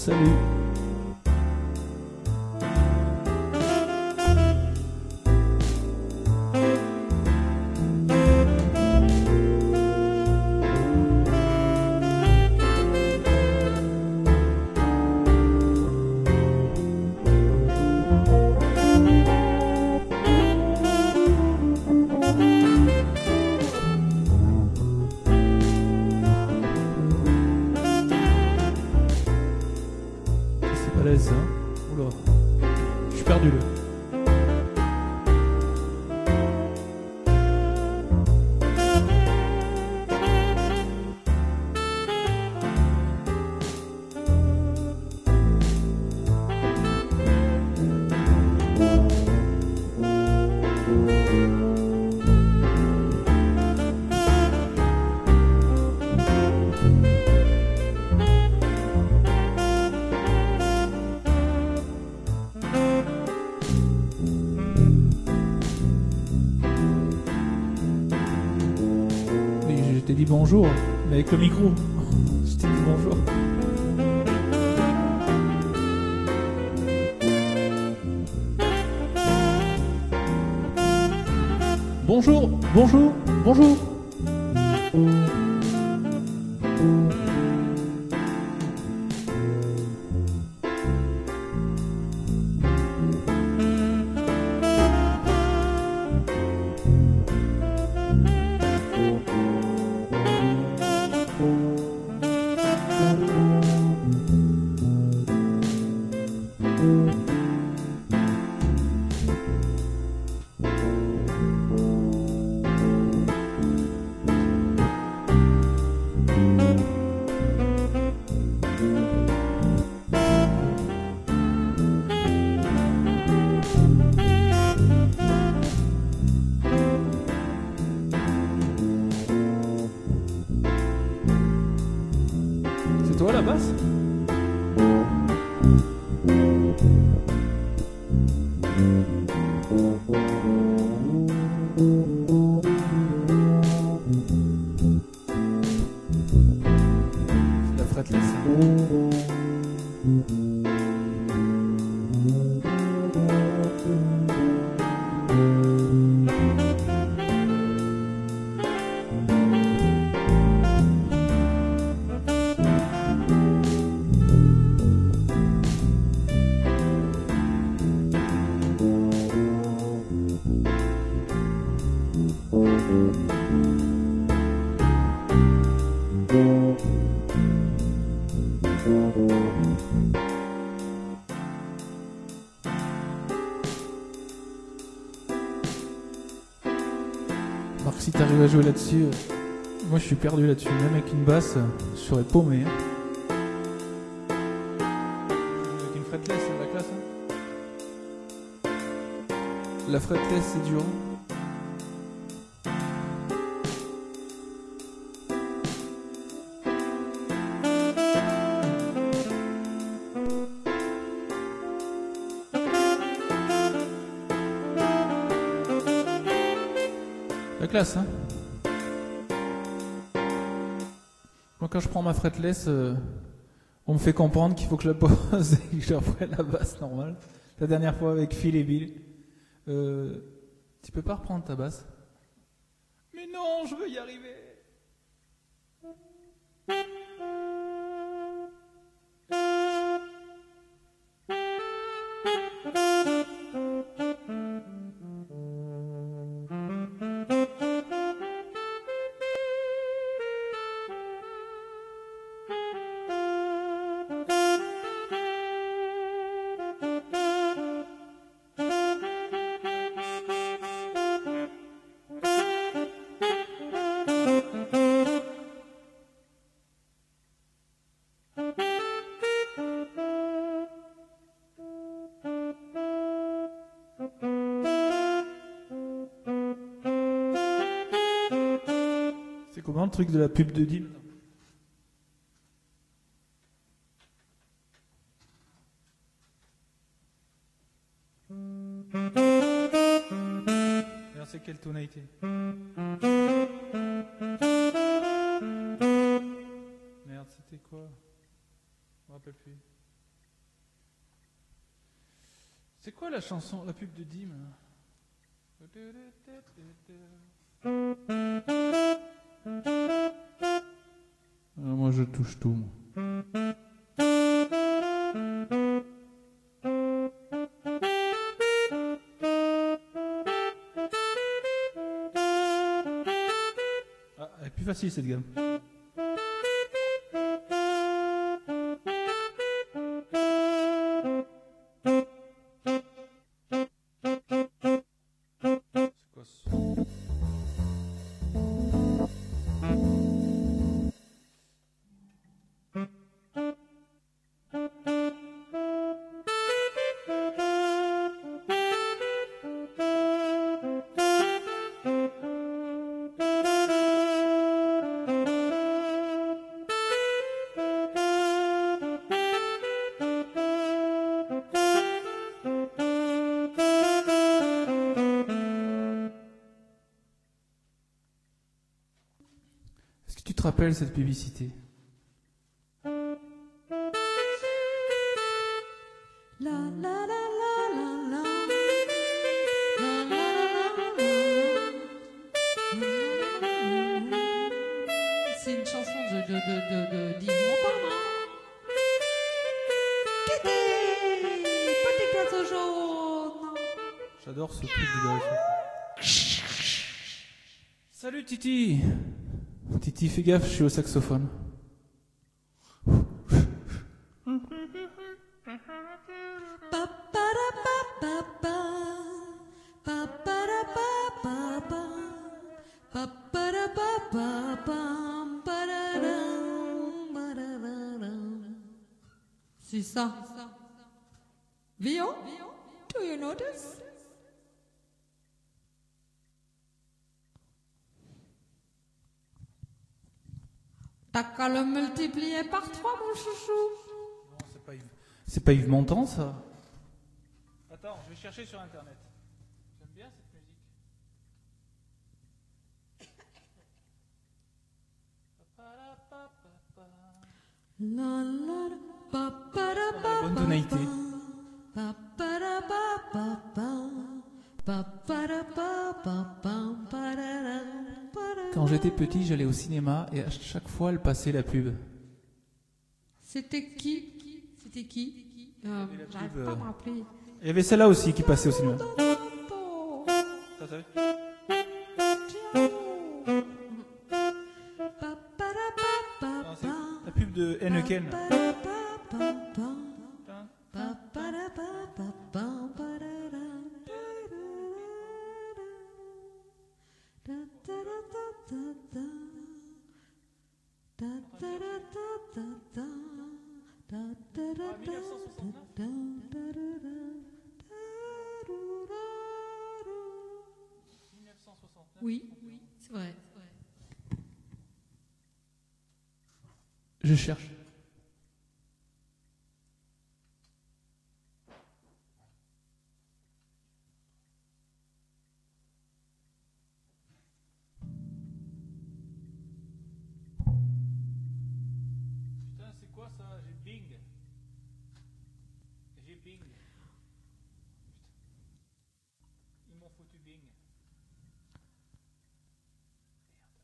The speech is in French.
Salut. Ça. Oula, je suis perdu là. Je t'ai dit bonjour, mais avec le micro. Je t'ai dit bonjour. Bonjour, bonjour, bonjour. C'est toi la basse ? C'est la fretless. Marc, si t'arrives à jouer là-dessus, moi je suis perdu là-dessus, même avec une basse, je serais paumé. Avec une fretless, c'est la classe. Hein. La fretless, c'est dur. La classe, hein. Moi, quand je prends ma fretless, on me fait comprendre qu'il faut que je la pose et que je reprenne la basse normale. La dernière fois avec Phil et Bill. Tu peux pas reprendre ta basse ? Mais non, je veux y arriver. C'est comment le truc de la pub de Dim ? Alors c'est quelle tonalité ? Merde, c'était quoi ? Je me rappelle plus. C'est quoi la chanson, la pub de Dim moi je touche tout. Moi. Ah, elle est plus facile cette gamme. Est-ce que tu te rappelles cette publicité? C'est une chanson de d'Yves Montand, non? Petit oiseau jaune. J'adore ce truc de Salut Titi. Titi, fais gaffe, je suis au saxophone. C'est ça. Vio, do you notice? T'as qu'à le multiplier par 3, mon chouchou. Non, c'est pas Yves Montand, ça. Attends, je vais chercher sur internet. J'aime bien cette musique. La la la, pa pa ra La pa bonne pa tonalité. pa pa ra pa pa pa pa ra pa pa pa ra ra pa ra. Quand j'étais petit, j'allais au cinéma et à chaque fois, elle passait la pub. C'était qui? C'était qui? J'arrive pas à me rappeler. Il y avait celle-là aussi qui passait au cinéma. Ça, ça Non, c'est la pub de Heineken. Oui, c'est vrai. Je cherche. Putain, c'est quoi ça? J'ai Bing. J'ai Bing. Putain. Ils m'ont foutu Bing.